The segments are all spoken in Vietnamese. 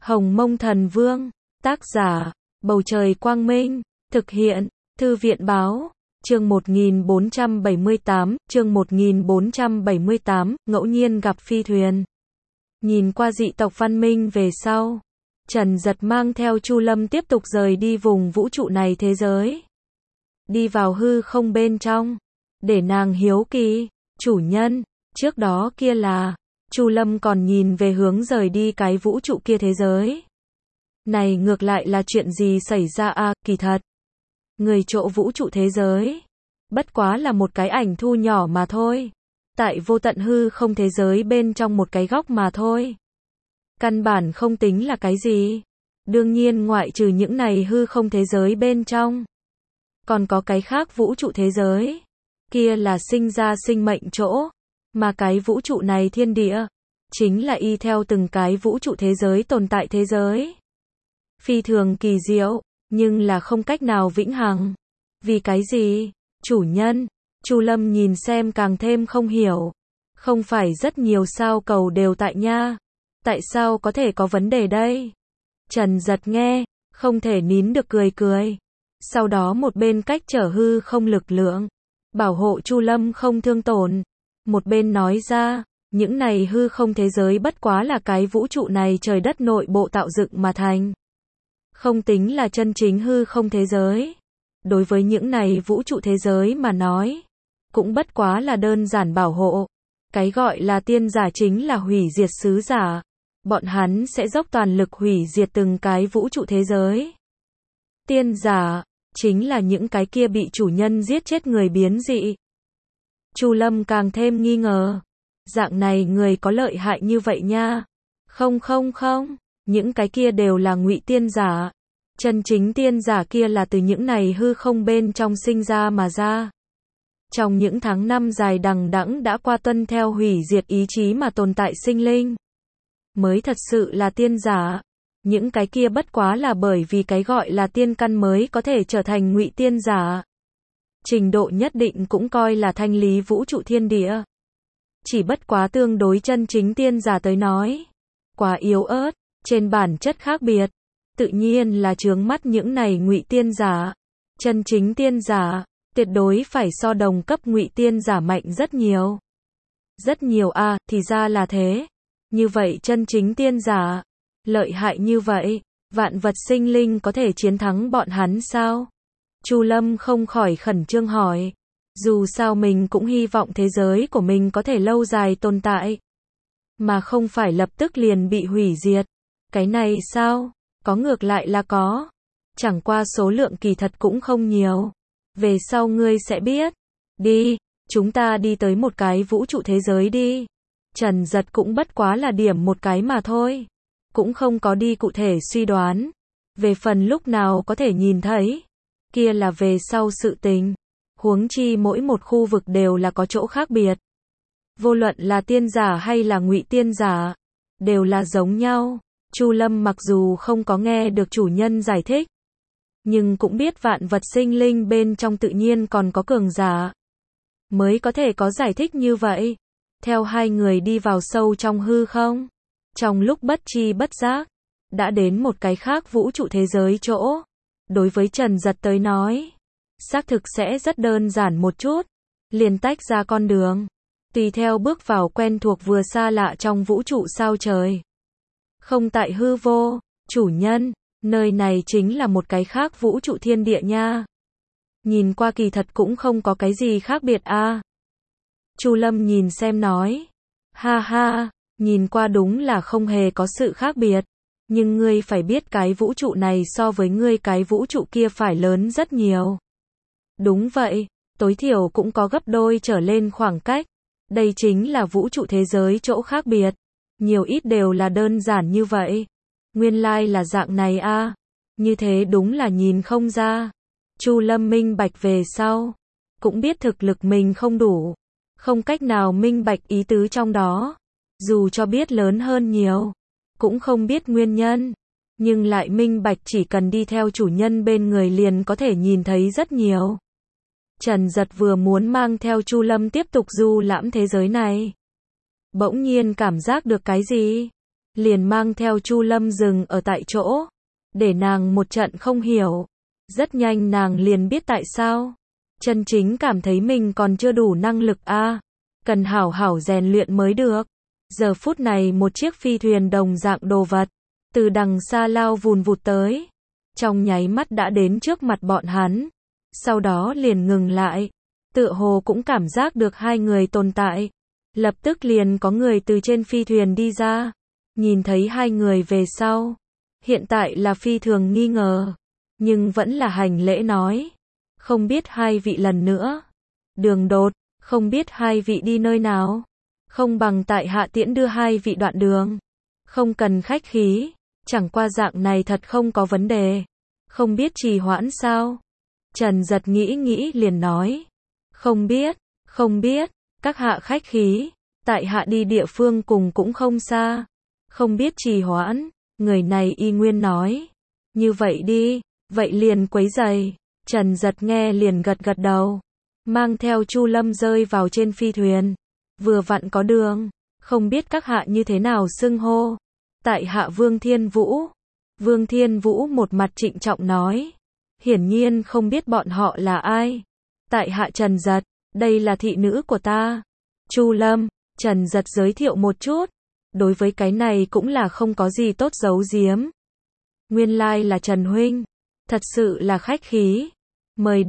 Hồng Mông Thần Vương, tác giả, Bầu Trời Quang Minh, thực hiện, Thư viện Báo, chương 1478, ngẫu nhiên gặp phi thuyền. Nhìn qua dị tộc văn minh về sau, Trần Dật mang theo Chu Lâm tiếp tục rời đi vùng vũ trụ này thế giới. Đi vào hư không bên trong, để nàng hiếu kỳ, chủ nhân, trước đó kia là, Chu Lâm còn nhìn về hướng rời đi cái vũ trụ kia thế giới. Này ngược lại là chuyện gì xảy ra à, kỳ thật. Người chỗ vũ trụ thế giới, bất quá là một cái ảnh thu nhỏ mà thôi. Tại vô tận hư không thế giới bên trong một cái góc mà thôi. Căn bản không tính là cái gì. Đương nhiên ngoại trừ những này hư không thế giới bên trong, còn có cái khác vũ trụ thế giới. Kia là sinh ra sinh mệnh chỗ. Mà cái vũ trụ này thiên địa, chính là y theo từng cái vũ trụ thế giới tồn tại thế giới. Phi thường kỳ diệu, nhưng là không cách nào vĩnh hằng. Vì cái gì? Chủ nhân, Chu Lâm nhìn xem càng thêm không hiểu. Không phải rất nhiều sao cầu đều tại nha. Tại sao có thể có vấn đề đây? Trần Dật nghe, không thể nín được cười cười. Sau đó một bên cách trở hư không lực lượng, bảo hộ Chu Lâm không thương tổn. Một bên nói ra, những này hư không thế giới bất quá là cái vũ trụ này trời đất nội bộ tạo dựng mà thành. Không tính là chân chính hư không thế giới. Đối với những này vũ trụ thế giới mà nói, cũng bất quá là đơn giản bảo hộ. Cái gọi là tiên giả chính là hủy diệt sứ giả. Bọn hắn sẽ dốc toàn lực hủy diệt từng cái vũ trụ thế giới. Tiên giả, chính là những cái kia bị chủ nhân giết chết người biến dị. Chu Lâm càng thêm nghi ngờ. Dạng này người có lợi hại như vậy nha. Không, những cái kia đều là ngụy tiên giả. Chân chính tiên giả kia là từ những này hư không bên trong sinh ra mà ra. Trong những tháng năm dài đằng đẵng đã qua tuân theo hủy diệt ý chí mà tồn tại sinh linh, mới thật sự là tiên giả. Những cái kia bất quá là bởi vì cái gọi là tiên căn mới có thể trở thành ngụy tiên giả. Trình độ nhất định cũng coi là thanh lý vũ trụ thiên địa. Chỉ bất quá tương đối chân chính tiên giả tới nói, quá yếu ớt, trên bản chất khác biệt. Tự nhiên là chướng mắt những này ngụy tiên giả. Chân chính tiên giả, tuyệt đối phải so đồng cấp ngụy tiên giả mạnh rất nhiều. Rất nhiều à, thì ra là thế. Như vậy chân chính tiên giả, lợi hại như vậy, vạn vật sinh linh có thể chiến thắng bọn hắn sao? Chu Lâm không khỏi khẩn trương hỏi. Dù sao mình cũng hy vọng thế giới của mình có thể lâu dài tồn tại, mà không phải lập tức liền bị hủy diệt. Cái này sao? Có ngược lại là có. Chẳng qua số lượng kỳ thật cũng không nhiều. Về sau ngươi sẽ biết. Đi, chúng ta đi tới một cái vũ trụ thế giới đi. Trần Dật cũng bất quá là điểm một cái mà thôi. Cũng không có đi cụ thể suy đoán. Về phần lúc nào có thể nhìn thấy, kia là về sau sự tình. Huống chi mỗi một khu vực đều là có chỗ khác biệt. Vô luận là tiên giả hay là ngụy tiên giả, đều là giống nhau. Chu Lâm mặc dù không có nghe được chủ nhân giải thích, nhưng cũng biết vạn vật sinh linh bên trong tự nhiên còn có cường giả, mới có thể có giải thích như vậy. Theo hai người đi vào sâu trong hư không, trong lúc bất tri bất giác, đã đến một cái khác vũ trụ thế giới chỗ. Đối với Trần Dật tới nói, xác thực sẽ rất đơn giản một chút, liền tách ra con đường, tùy theo bước vào quen thuộc vừa xa lạ trong vũ trụ sao trời. Không tại hư vô, chủ nhân, nơi này chính là một cái khác vũ trụ thiên địa nha. Nhìn qua kỳ thật cũng không có cái gì khác biệt a. Chu Lâm nhìn xem nói. Ha ha, nhìn qua đúng là không hề có sự khác biệt. Nhưng ngươi phải biết cái vũ trụ này so với ngươi cái vũ trụ kia phải lớn rất nhiều. Đúng vậy, tối thiểu cũng có gấp đôi trở lên khoảng cách. Đây chính là vũ trụ thế giới chỗ khác biệt. Nhiều ít đều là đơn giản như vậy. Nguyên lai là dạng này a. Như thế đúng là nhìn không ra. Chu Lâm minh bạch về sau, cũng biết thực lực mình không đủ, không cách nào minh bạch ý tứ trong đó. Dù cho biết lớn hơn nhiều, cũng không biết nguyên nhân, nhưng lại minh bạch chỉ cần đi theo chủ nhân bên người liền có thể nhìn thấy rất nhiều. Trần Dật vừa muốn mang theo Chu Lâm tiếp tục du lãm thế giới này, bỗng nhiên cảm giác được cái gì. liền mang theo Chu Lâm dừng ở tại chỗ, để nàng một trận không hiểu. Rất nhanh nàng liền biết tại sao. Chân chính cảm thấy mình còn chưa đủ năng lực a, cần hảo hảo rèn luyện mới được. Giờ phút này một chiếc phi thuyền đồng dạng đồ vật, từ đằng xa lao vùn vụt tới. Trong nháy mắt đã đến trước mặt bọn hắn, sau đó liền ngừng lại, tựa hồ cũng cảm giác được hai người tồn tại. Lập tức liền có người từ trên phi thuyền đi ra, nhìn thấy hai người về sau. Hiện tại là phi thường nghi ngờ, nhưng vẫn là hành lễ nói. Không biết hai vị lần nữa. Đường đột, không biết hai vị đi nơi nào. Không bằng tại hạ tiễn đưa hai vị đoạn đường. Không cần khách khí, chẳng qua dạng này thật không có vấn đề. Không biết trì hoãn sao? Trần Giật nghĩ liền nói. Không biết, các hạ khách khí, tại hạ đi địa phương cùng cũng không xa. Không biết trì hoãn, người này y nguyên nói. Như vậy đi, vậy liền quấy giày. Trần Giật nghe liền gật đầu, mang theo Chu Lâm rơi vào trên phi thuyền. Vừa vặn có đường, không biết các hạ như thế nào xưng hô. Tại hạ Vương Thiên Vũ. Vương Thiên Vũ một mặt trịnh trọng nói. Hiển nhiên không biết bọn họ là ai. Tại hạ Trần Giật, đây là thị nữ của ta. Chu Lâm, Trần Giật giới thiệu một chút. Đối với cái này cũng là không có gì tốt giấu giếm. Nguyên lai là Trần Huynh. Thật sự là khách khí. Mời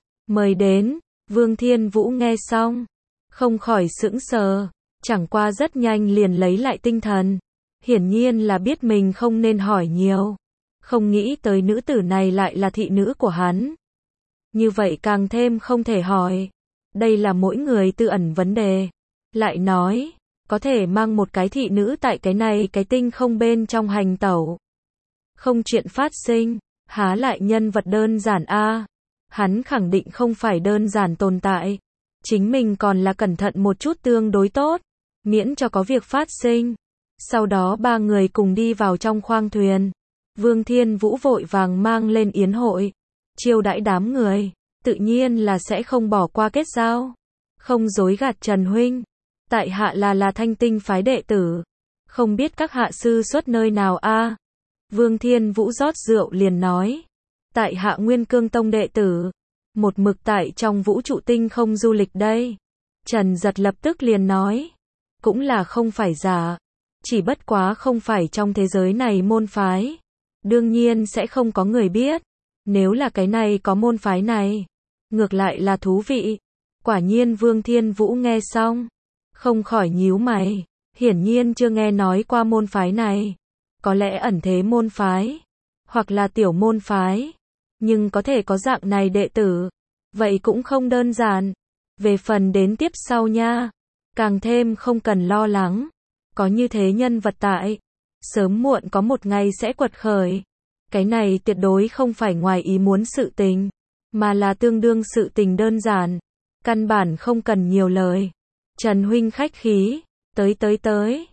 đến. Vương Thiên Vũ nghe xong, không khỏi sững sờ, chẳng qua rất nhanh liền lấy lại tinh thần. Hiển nhiên là biết mình không nên hỏi nhiều. Không nghĩ tới nữ tử này lại là thị nữ của hắn. Như vậy càng thêm không thể hỏi. Đây là mỗi người tư ẩn vấn đề. Lại nói, có thể mang một cái thị nữ tại cái này cái tinh không bên trong hành tẩu. Không chuyện phát sinh, há lại nhân vật đơn giản a. Hắn khẳng định không phải đơn giản tồn tại. Chính mình còn là cẩn thận một chút tương đối tốt, miễn cho có việc phát sinh. Sau đó ba người cùng đi vào trong khoang thuyền. Vương Thiên Vũ vội vàng mang lên yến hội, chiêu đãi đám người, tự nhiên là sẽ không bỏ qua kết giao. Không dối gạt Trần Huynh, tại hạ là Thanh Tinh phái đệ tử. Không biết các hạ sư xuất nơi nào a? Vương Thiên Vũ rót rượu liền nói. Tại hạ Nguyên Cương Tông đệ tử, một mực tại trong vũ trụ tinh không du lịch đây. Trần Giật lập tức liền nói. Cũng là không phải giả, chỉ bất quá không phải trong thế giới này môn phái. Đương nhiên sẽ không có người biết. Nếu là cái này có môn phái này, ngược lại là thú vị. Quả nhiên Vương Thiên Vũ nghe xong, không khỏi nhíu mày. Hiển nhiên chưa nghe nói qua môn phái này. Có lẽ ẩn thế môn phái, hoặc là tiểu môn phái. Nhưng có thể có dạng này đệ tử, vậy cũng không đơn giản. Về phần đến tiếp sau nha, càng thêm không cần lo lắng. Có như thế nhân vật tại, sớm muộn có một ngày sẽ quật khởi. Cái này tuyệt đối không phải ngoài ý muốn sự tình, mà là tương đương sự tình đơn giản. Căn bản không cần nhiều lời. Trần Huynh khách khí, tới,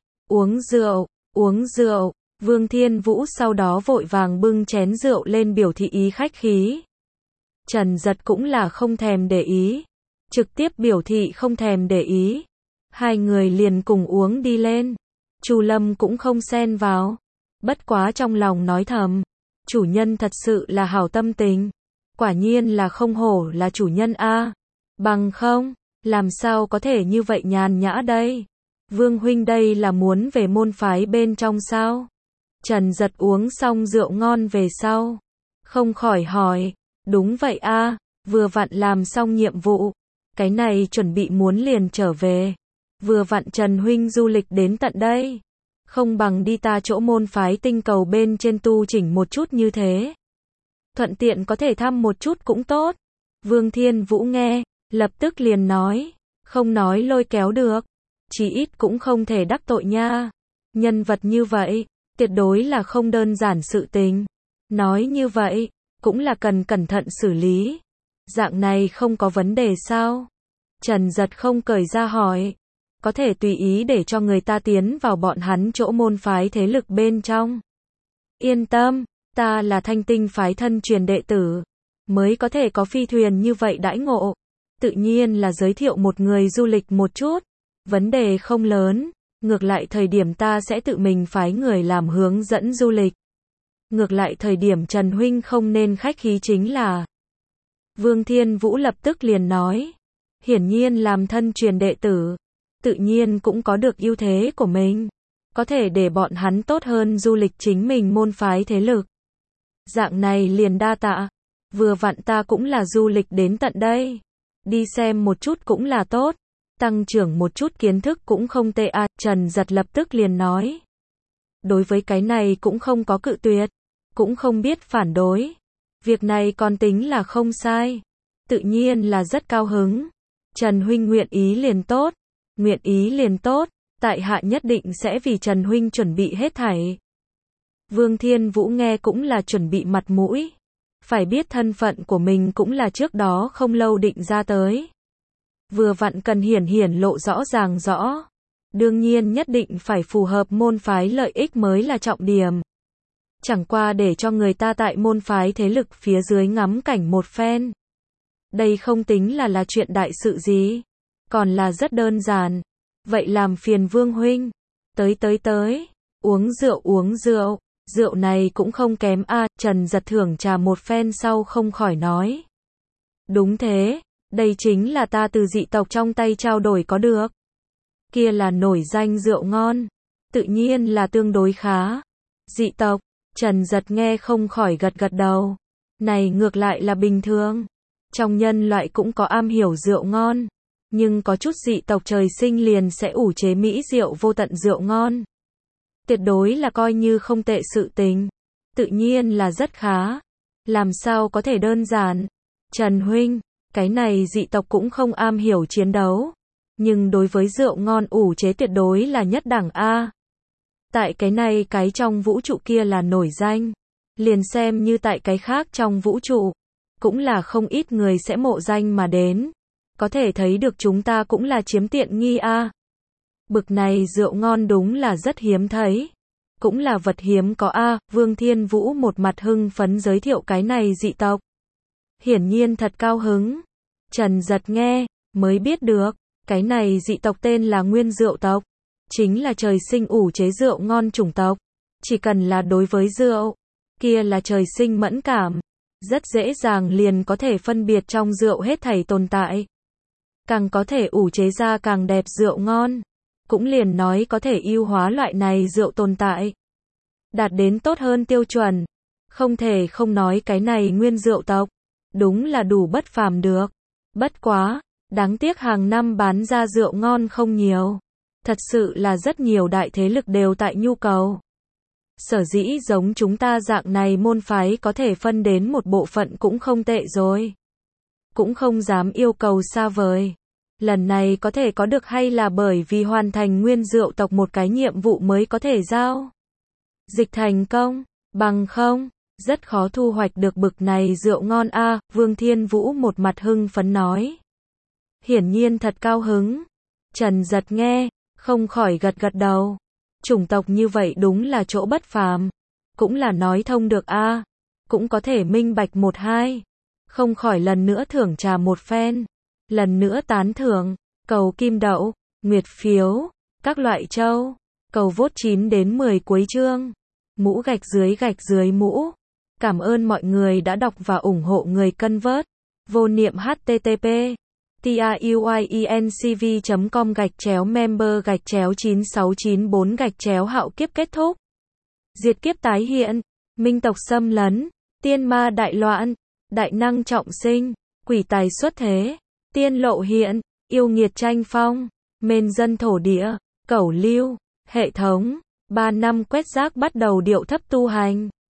uống rượu. Vương Thiên Vũ sau đó vội vàng bưng chén rượu lên biểu thị ý khách khí. Trần Giật cũng là không thèm để ý, trực tiếp biểu thị không thèm để ý. Hai người liền cùng uống đi lên. Chu Lâm cũng không xen vào, bất quá trong lòng nói thầm, chủ nhân thật sự là hảo tâm tình. Quả nhiên là không hổ là chủ nhân a. Bằng không, làm sao có thể như vậy nhàn nhã đây? Vương huynh đây là muốn về môn phái bên trong sao? Trần Giật uống xong rượu ngon về sau, không khỏi hỏi. Đúng vậy a, vừa vặn làm xong nhiệm vụ, cái này chuẩn bị muốn liền trở về. Vừa vặn Trần huynh du lịch đến tận đây, không bằng đi ta chỗ môn phái tinh cầu bên trên tu chỉnh một chút như thế. Thuận tiện có thể thăm một chút cũng tốt. Vương Thiên Vũ nghe, lập tức liền nói, không nói lôi kéo được, chỉ ít cũng không thể đắc tội nha. Nhân vật như vậy, tuyệt đối là không đơn giản sự tình. Nói như vậy, cũng là cần cẩn thận xử lý. Dạng này không có vấn đề sao? Trần Giật không cởi ra hỏi. Có thể tùy ý để cho người ta tiến vào bọn hắn chỗ môn phái thế lực bên trong. Yên tâm, ta là Thanh Tinh phái thân truyền đệ tử, mới có thể có phi thuyền như vậy đãi ngộ. Tự nhiên là giới thiệu một người du lịch một chút, vấn đề không lớn. Ngược lại thời điểm ta sẽ tự mình phái người làm hướng dẫn du lịch. Ngược lại thời điểm Trần huynh không nên khách khí chính là. Vương Thiên Vũ lập tức liền nói. Hiển nhiên làm thân truyền đệ tử, tự nhiên cũng có được ưu thế của mình. Có thể để bọn hắn tốt hơn du lịch chính mình môn phái thế lực. Dạng này liền đa tạ. Vừa vặn ta cũng là du lịch đến tận đây. Đi xem một chút cũng là tốt. Tăng trưởng một chút kiến thức cũng không tệ à. Trần Giật lập tức liền nói. Đối với cái này cũng không có cự tuyệt. Cũng không biết phản đối. Việc này còn tính là không sai. Tự nhiên là rất cao hứng. Trần huynh nguyện ý liền tốt. Nguyện ý liền tốt. Tại hạ nhất định sẽ vì Trần huynh chuẩn bị hết thảy. Vương Thiên Vũ nghe cũng là chuẩn bị mặt mũi. Phải biết thân phận của mình cũng là trước đó không lâu định ra tới. Vừa vặn cần hiển lộ rõ ràng rõ. Đương nhiên nhất định phải phù hợp môn phái lợi ích mới là trọng điểm. Chẳng qua để cho người ta tại môn phái thế lực phía dưới ngắm cảnh một phen. Đây không tính là chuyện đại sự gì. Còn là rất đơn giản. Vậy làm phiền Vương huynh. Tới. Uống rượu. Rượu này cũng không kém a. Trần Giật thưởng trà một phen sau không khỏi nói. Đúng thế. Đây chính là ta từ dị tộc trong tay trao đổi có được. Kia là nổi danh rượu ngon. Tự nhiên là tương đối khá. Dị tộc. Trần Giật nghe không khỏi gật đầu. Này ngược lại là bình thường. Trong nhân loại cũng có am hiểu rượu ngon. Nhưng có chút dị tộc trời sinh liền sẽ ủ chế mỹ rượu vô tận rượu ngon. Tuyệt đối là coi như không tệ sự tình. Tự nhiên là rất khá. Làm sao có thể đơn giản. Trần huynh, cái này dị tộc cũng không am hiểu chiến đấu. Nhưng đối với rượu ngon ủ chế tuyệt đối là nhất đẳng A. Tại cái này cái trong vũ trụ kia là nổi danh. Liền xem như tại cái khác trong vũ trụ. Cũng là không ít người sẽ mộ danh mà đến. Có thể thấy được chúng ta cũng là chiếm tiện nghi A. Bực này rượu ngon đúng là rất hiếm thấy. Cũng là vật hiếm có A. Vương Thiên Vũ một mặt hưng phấn giới thiệu cái này dị tộc. Hiển nhiên thật cao hứng. Trần Giật nghe, mới biết được. Cái này dị tộc tên là Nguyên Rượu Tộc. Chính là trời sinh ủ chế rượu ngon chủng tộc. Chỉ cần là đối với rượu, kia là trời sinh mẫn cảm. Rất dễ dàng liền có thể phân biệt trong rượu hết thảy tồn tại. Càng có thể ủ chế ra càng đẹp rượu ngon. Cũng liền nói có thể ưu hóa loại này rượu tồn tại. Đạt đến tốt hơn tiêu chuẩn. Không thể không nói cái này Nguyên Rượu Tộc. Đúng là đủ bất phàm được. Bất quá, đáng tiếc hàng năm bán ra rượu ngon không nhiều. Thật sự là rất nhiều đại thế lực đều tại nhu cầu. Sở dĩ giống chúng ta dạng này môn phái có thể phân đến một bộ phận cũng không tệ rồi. Cũng không dám yêu cầu xa vời. Lần này có thể có được hay là bởi vì hoàn thành Nguyên Rượu Tộc một cái nhiệm vụ mới có thể giao dịch thành công, bằng không, rất khó thu hoạch được bực này rượu ngon a. Vương Thiên Vũ một mặt hưng phấn nói. Hiển nhiên thật cao hứng. Trần Giật nghe, không khỏi gật đầu. Chủng tộc như vậy đúng là chỗ bất phàm. Cũng là nói thông được a. Cũng có thể minh bạch một hai. Không khỏi lần nữa thưởng trà một phen. Lần nữa tán thưởng, cầu kim đậu, nguyệt phiếu, các loại châu, cầu vote 9 đến 10 cuối chương. Mũ gạch dưới mũ. Cảm ơn mọi người đã đọc và ủng hộ người cân vớt. Vô niệm http truyencv.com/member/9694 hạo kiếp kết thúc. Diệt kiếp tái hiện, minh tộc xâm lấn, tiên ma đại loạn, đại năng trọng sinh, quỷ tài xuất thế, tiên lộ hiện, yêu nghiệt tranh phong, mên dân thổ địa, cẩu lưu, hệ thống, 3 năm quét rác bắt đầu điệu thấp tu hành.